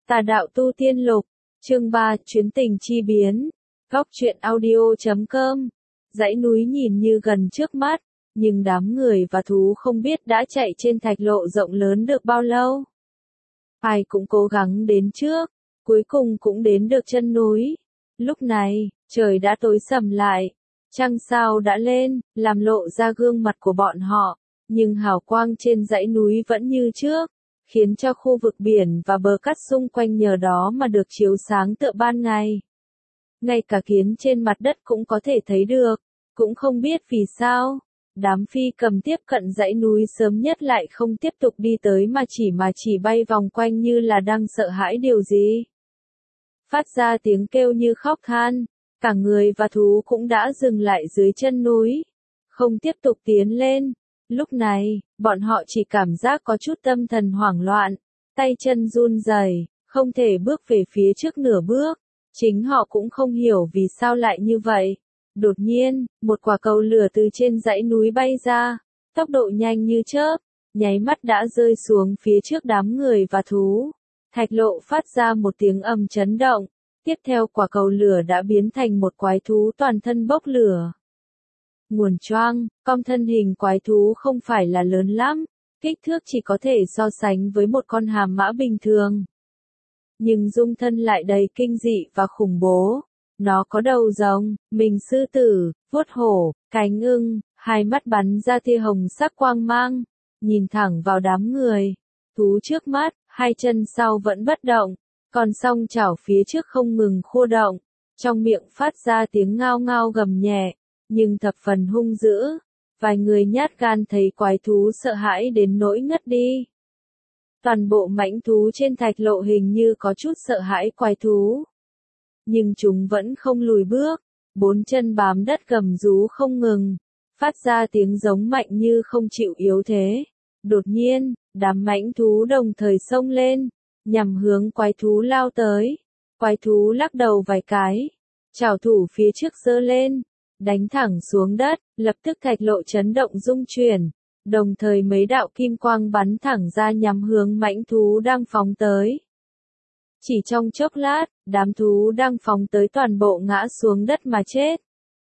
Tà đạo tu tiên lục, chương 3, chuyến tình chi biến. Góc truyện audio.com. Dãy núi nhìn như gần trước mắt, nhưng đám người và thú không biết đã chạy trên thạch lộ rộng lớn được bao lâu. Ai cũng cố gắng đến trước, cuối cùng cũng đến được chân núi. Lúc này, trời đã tối sầm lại, trăng sao đã lên, làm lộ ra gương mặt của bọn họ, nhưng hào quang trên dãy núi vẫn như trước, khiến cho khu vực biển và bờ cát xung quanh nhờ đó mà được chiếu sáng tựa ban ngày. Ngay cả kiến trên mặt đất cũng có thể thấy được, cũng không biết vì sao. Đám phi cầm tiếp cận dãy núi sớm nhất lại không tiếp tục đi tới mà chỉ bay vòng quanh như là đang sợ hãi điều gì. Phát ra tiếng kêu như khóc than, cả người và thú cũng đã dừng lại dưới chân núi, không tiếp tục tiến lên. Lúc này, bọn họ chỉ cảm giác có chút tâm thần hoảng loạn, tay chân run rẩy, không thể bước về phía trước nửa bước. Chính họ cũng không hiểu vì sao lại như vậy. Đột nhiên, một quả cầu lửa từ trên dãy núi bay ra, tốc độ nhanh như chớp, nháy mắt đã rơi xuống phía trước đám người và thú. Thạch lộ phát ra một tiếng ầm chấn động, tiếp theo quả cầu lửa đã biến thành một quái thú toàn thân bốc lửa. Nguồn choang, cong thân hình quái thú không phải là lớn lắm, kích thước chỉ có thể so sánh với một con hàm mã bình thường. Nhưng dung thân lại đầy kinh dị và khủng bố. Nó có đầu rồng, mình sư tử, vuốt hổ, cánh ưng, hai mắt bắn ra tia hồng sắc quang mang, nhìn thẳng vào đám người. Thú trước mắt, hai chân sau vẫn bất động, còn song chảo phía trước không ngừng khua động, trong miệng phát ra tiếng ngao ngao gầm nhẹ, nhưng thập phần hung dữ. Vài người nhát gan thấy quái thú sợ hãi đến nỗi ngất đi. Toàn bộ mãnh thú trên thạch lộ hình như có chút sợ hãi quái thú. Nhưng chúng vẫn không lùi bước, bốn chân bám đất gầm rú không ngừng, phát ra tiếng giống mạnh như không chịu yếu thế. Đột nhiên, đám mãnh thú đồng thời xông lên, nhằm hướng quái thú lao tới. Quái thú lắc đầu vài cái, trảo thủ phía trước giơ lên, đánh thẳng xuống đất, lập tức thạch lộ chấn động rung chuyển, đồng thời mấy đạo kim quang bắn thẳng ra nhắm hướng mãnh thú đang phóng tới. Chỉ trong chốc lát, đám thú đang phóng tới toàn bộ ngã xuống đất mà chết.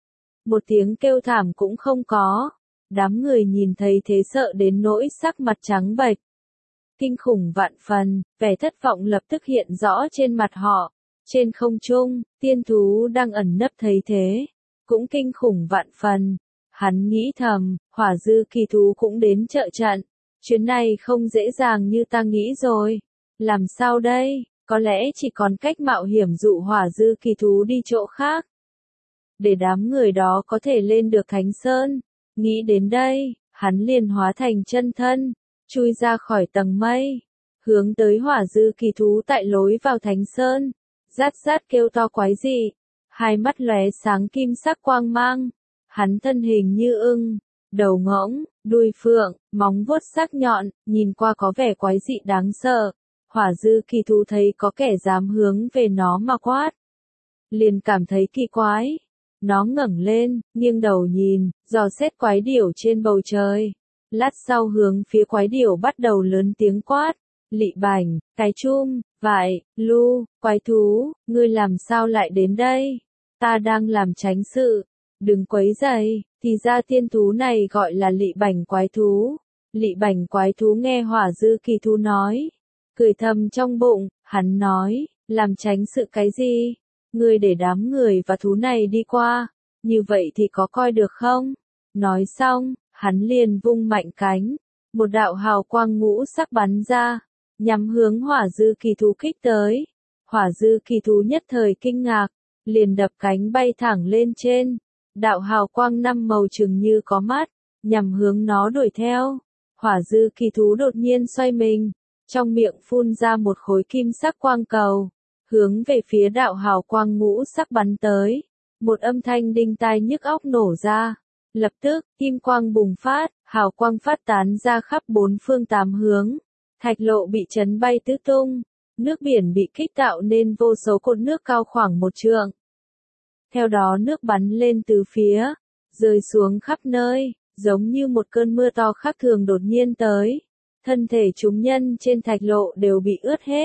Một tiếng kêu thảm cũng không có. Đám người nhìn thấy thế sợ đến nỗi sắc mặt trắng bệch. Kinh khủng vạn phần, vẻ thất vọng lập tức hiện rõ trên mặt họ. Trên không trung, tiên thú đang ẩn nấp thấy thế, cũng kinh khủng vạn phần. Hắn nghĩ thầm, hỏa dư kỳ thú cũng đến trợ trận. Chuyến này không dễ dàng như ta nghĩ rồi. Làm sao đây? Có lẽ chỉ còn cách mạo hiểm dụ hỏa dư kỳ thú đi chỗ khác. Để đám người đó có thể lên được Thánh Sơn. Nghĩ đến đây, hắn liền hóa thành chân thân, chui ra khỏi tầng mây, hướng tới hỏa dư kỳ thú tại lối vào Thánh Sơn. Rát rát kêu to quái dị, hai mắt lóe sáng kim sắc quang mang. Hắn thân hình như ưng, đầu ngỗng, đuôi phượng, móng vuốt sắc nhọn, nhìn qua có vẻ quái dị đáng sợ. Hỏa dư kỳ thú thấy có kẻ dám hướng về nó mà quát, liền cảm thấy kỳ quái. Nó ngẩng lên, nghiêng đầu nhìn, dò xét quái điểu trên bầu trời. Lát sau hướng phía quái điểu bắt đầu lớn tiếng quát, lị bành, cái chum, vại, lu, quái thú, ngươi làm sao lại đến đây? Ta đang làm chánh sự, đừng quấy rầy. Thì ra tiên thú này gọi là lị bành quái thú. Lị bành quái thú nghe hỏa dư kỳ thú nói, cười thầm trong bụng, hắn nói, làm tránh sự cái gì? Ngươi để đám người và thú này đi qua, như vậy thì có coi được không? Nói xong, hắn liền vung mạnh cánh, một đạo hào quang ngũ sắc bắn ra, nhắm hướng hỏa dư kỳ thú kích tới. Hỏa dư kỳ thú nhất thời kinh ngạc, liền đập cánh bay thẳng lên trên, đạo hào quang năm màu chừng như có mắt, nhằm hướng nó đuổi theo. Hỏa dư kỳ thú đột nhiên xoay mình, trong miệng phun ra một khối kim sắc quang cầu, hướng về phía đạo hào quang ngũ sắc bắn tới. Một âm thanh đinh tai nhức óc nổ ra. Lập tức, kim quang bùng phát, hào quang phát tán ra khắp bốn phương tám hướng. Thạch lộ bị chấn bay tứ tung. Nước biển bị kích tạo nên vô số cột nước cao khoảng 1 trượng. Theo đó nước bắn lên từ phía, rơi xuống khắp nơi, giống như một cơn mưa to khác thường đột nhiên tới. Thân thể chúng nhân trên thạch lộ đều bị ướt hết,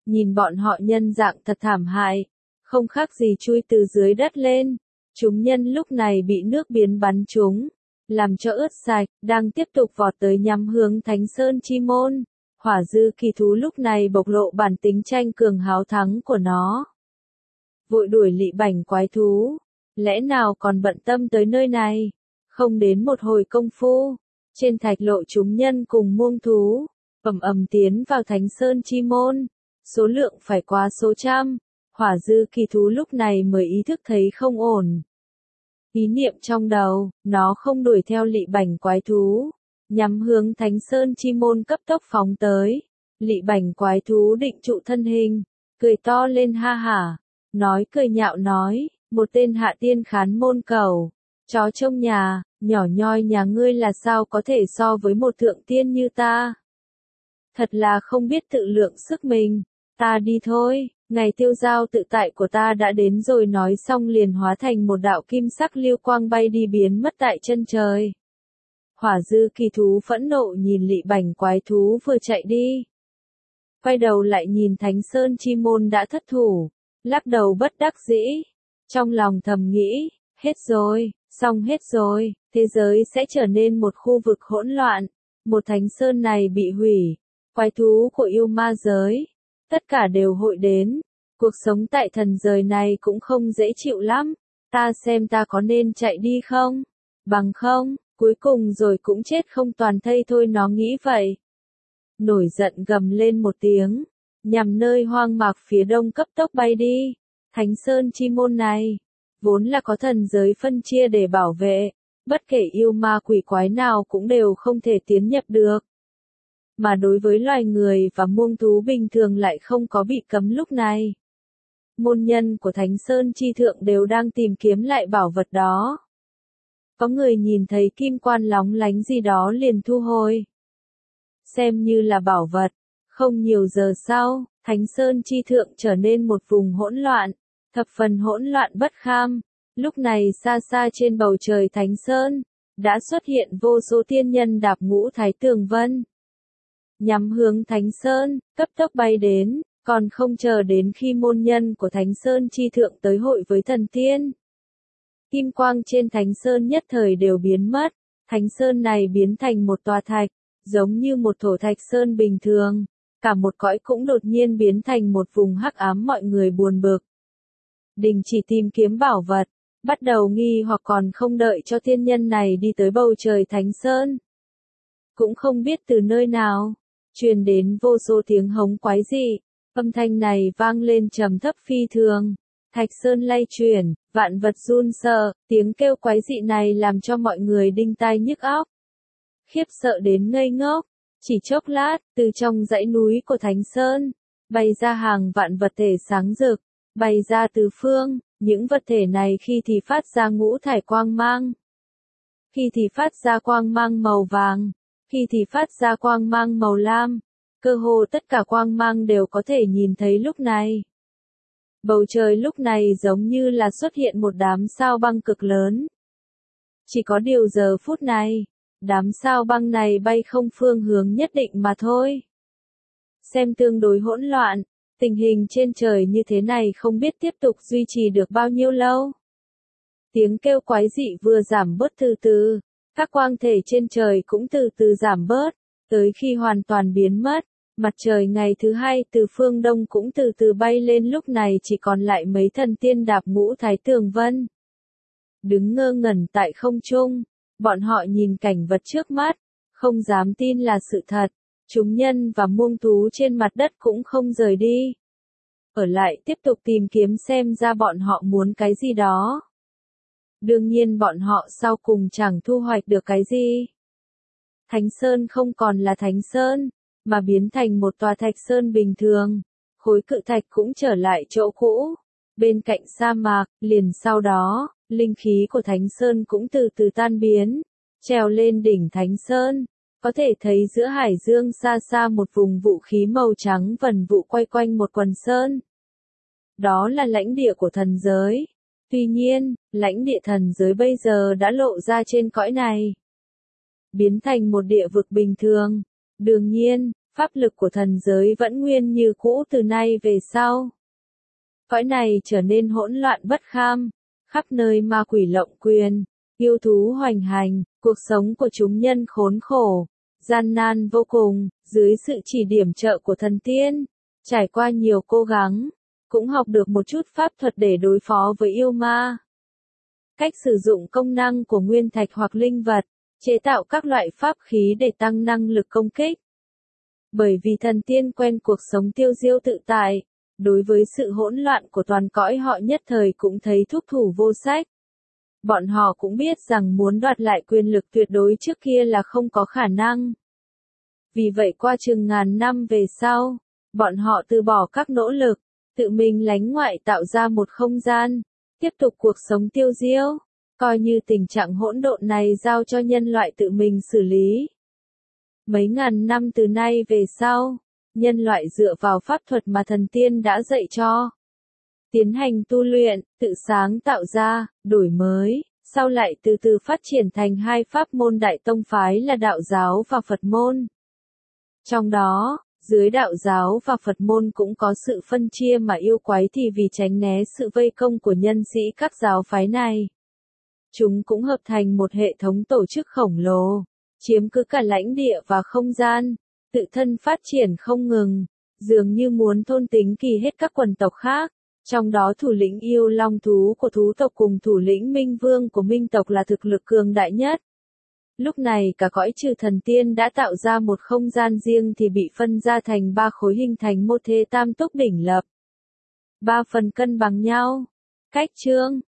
nhìn bọn họ nhân dạng thật thảm hại, không khác gì chui từ dưới đất lên. Chúng nhân lúc này bị nước biến bắn trúng, làm cho ướt sạch, đang tiếp tục vọt tới nhắm hướng Thánh Sơn Chi Môn. Hỏa dư kỳ thú lúc này bộc lộ bản tính tranh cường háo thắng của nó. Vội đuổi lị bảnh quái thú, lẽ nào còn bận tâm tới nơi này, không đến một hồi công phu, trên thạch lộ chúng nhân cùng muông thú, ầm tiến vào Thánh Sơn Chi Môn, số lượng phải quá số trăm, hỏa dư kỳ thú lúc này mới ý thức thấy không ổn. Ý niệm trong đầu, nó không đuổi theo lị bảnh quái thú, nhắm hướng Thánh Sơn Chi Môn cấp tốc phóng tới. Lị bảnh quái thú định trụ thân hình, cười to lên ha hả, nói cười nhạo nói, một tên hạ tiên khán môn cầu, chó trong nhà, nhỏ nhoi nhà ngươi là sao có thể so với một thượng tiên như ta. Thật là không biết tự lượng sức mình, ta đi thôi, ngày tiêu giao tự tại của ta đã đến rồi, nói xong liền hóa thành một đạo kim sắc lưu quang bay đi biến mất tại chân trời. Hỏa dư kỳ thú phẫn nộ nhìn lị bảnh quái thú vừa chạy đi. Quay đầu lại nhìn Thánh Sơn Chi Môn đã thất thủ, lắc đầu bất đắc dĩ, trong lòng thầm nghĩ, hết rồi, xong hết rồi, thế giới sẽ trở nên một khu vực hỗn loạn, một Thánh Sơn này bị hủy, quái thú của yêu ma giới, tất cả đều hội đến, cuộc sống tại thần giới này cũng không dễ chịu lắm, ta xem ta có nên chạy đi không, bằng không, cuối cùng rồi cũng chết không toàn thây thôi, nó nghĩ vậy. Nổi giận gầm lên một tiếng, nhằm nơi hoang mạc phía đông cấp tốc bay đi. Thánh Sơn Chi Môn này, vốn là có thần giới phân chia để bảo vệ, bất kể yêu ma quỷ quái nào cũng đều không thể tiến nhập được. Mà đối với loài người và muông thú bình thường lại không có bị cấm lúc này. Môn nhân của Thánh Sơn Chi Thượng đều đang tìm kiếm lại bảo vật đó. Có người nhìn thấy kim quan lóng lánh gì đó liền thu hồi. Xem như là bảo vật, không nhiều giờ sau, Thánh Sơn Chi Thượng trở nên một vùng hỗn loạn, thập phần hỗn loạn bất kham. Lúc này xa xa trên bầu trời Thánh Sơn, đã xuất hiện vô số tiên nhân đạp ngũ thái tường vân. Nhắm hướng Thánh Sơn, cấp tốc bay đến, còn không chờ đến khi môn nhân của Thánh Sơn Chi Thượng tới hội với thần tiên. Kim quang trên Thánh Sơn nhất thời đều biến mất, Thánh Sơn này biến thành một tòa thạch, giống như một thổ thạch sơn bình thường, cả một cõi cũng đột nhiên biến thành một vùng hắc ám, mọi người buồn bực. Đình chỉ tìm kiếm bảo vật, bắt đầu nghi hoặc còn không đợi cho tiên nhân này đi tới bầu trời Thánh Sơn. Cũng không biết từ nơi nào, truyền đến vô số tiếng hống quái dị, âm thanh này vang lên trầm thấp phi thường. Thạch Sơn lay chuyển, vạn vật run sợ, tiếng kêu quái dị này làm cho mọi người đinh tai nhức óc. Khiếp sợ đến ngây ngốc, chỉ chốc lát, từ trong dãy núi của Thánh Sơn, bay ra hàng vạn vật thể sáng rực, bay ra từ phương, những vật thể này khi thì phát ra ngũ thải quang mang, khi thì phát ra quang mang màu vàng, khi thì phát ra quang mang màu lam, cơ hồ tất cả quang mang đều có thể nhìn thấy lúc này. Bầu trời lúc này giống như là xuất hiện một đám sao băng cực lớn. Chỉ có điều giờ phút này, đám sao băng này bay không phương hướng nhất định mà thôi. Xem tương đối hỗn loạn, tình hình trên trời như thế này không biết tiếp tục duy trì được bao nhiêu lâu. Tiếng kêu quái dị vừa giảm bớt từ từ, các quang thể trên trời cũng từ từ giảm bớt, tới khi hoàn toàn biến mất. Mặt trời ngày thứ hai từ phương đông cũng từ từ bay lên, lúc này chỉ còn lại mấy thần tiên đạp ngũ thái tường vân. Đứng ngơ ngẩn tại không trung, bọn họ nhìn cảnh vật trước mắt, không dám tin là sự thật. Chúng nhân và muông thú trên mặt đất cũng không rời đi. Ở lại tiếp tục tìm kiếm xem ra bọn họ muốn cái gì đó. Đương nhiên bọn họ sau cùng chẳng thu hoạch được cái gì. Thánh Sơn không còn là Thánh Sơn, mà biến thành một tòa thạch sơn bình thường. Khối cự thạch cũng trở lại chỗ cũ, bên cạnh sa mạc. Liền sau đó, linh khí của Thánh Sơn cũng từ từ tan biến. Trèo lên đỉnh Thánh Sơn, có thể thấy giữa hải dương xa xa một vùng vũ khí màu trắng vần vụ quay quanh một quần sơn. Đó là lãnh địa của thần giới. Tuy nhiên, lãnh địa thần giới bây giờ đã lộ ra trên cõi này, biến thành một địa vực bình thường. Đương nhiên, Pháp lực của thần giới vẫn nguyên như cũ từ nay về sau. Cõi này trở nên hỗn loạn bất kham, khắp nơi ma quỷ lộng quyền, yêu thú hoành hành, cuộc sống của chúng nhân khốn khổ, gian nan vô cùng, dưới sự chỉ điểm trợ của thần tiên, trải qua nhiều cố gắng, cũng học được một chút pháp thuật để đối phó với yêu ma. Cách sử dụng công năng của nguyên thạch hoặc linh vật, chế tạo các loại pháp khí để tăng năng lực công kích. Bởi vì thần tiên quen cuộc sống tiêu diêu tự tại, đối với sự hỗn loạn của toàn cõi họ nhất thời cũng thấy thúc thủ vô sách. Bọn họ cũng biết rằng muốn đoạt lại quyền lực tuyệt đối trước kia là không có khả năng. Vì vậy qua chừng ngàn năm về sau, bọn họ từ bỏ các nỗ lực, tự mình lánh ngoại tạo ra một không gian, tiếp tục cuộc sống tiêu diêu, coi như tình trạng hỗn độn này giao cho nhân loại tự mình xử lý. Mấy ngàn năm từ nay về sau, nhân loại dựa vào pháp thuật mà thần tiên đã dạy cho, tiến hành tu luyện, tự sáng tạo ra, đổi mới, sau lại từ từ phát triển thành hai pháp môn đại tông phái là đạo giáo và Phật môn. Trong đó, dưới đạo giáo và Phật môn cũng có sự phân chia mà yêu quái thì vì tránh né sự vây công của nhân sĩ các giáo phái này. Chúng cũng hợp thành một hệ thống tổ chức khổng lồ, chiếm cứ cả lãnh địa và không gian, tự thân phát triển không ngừng, dường như muốn thôn tính kỳ hết các quần tộc khác. Trong đó thủ lĩnh yêu long thú của thú tộc cùng thủ lĩnh minh vương của minh tộc là thực lực cường đại nhất. Lúc này cả cõi trừ thần tiên đã tạo ra một không gian riêng thì bị phân ra thành 3 khối hình thành một thế tam túc đỉnh lập. 3 phần cân bằng nhau. Cách chương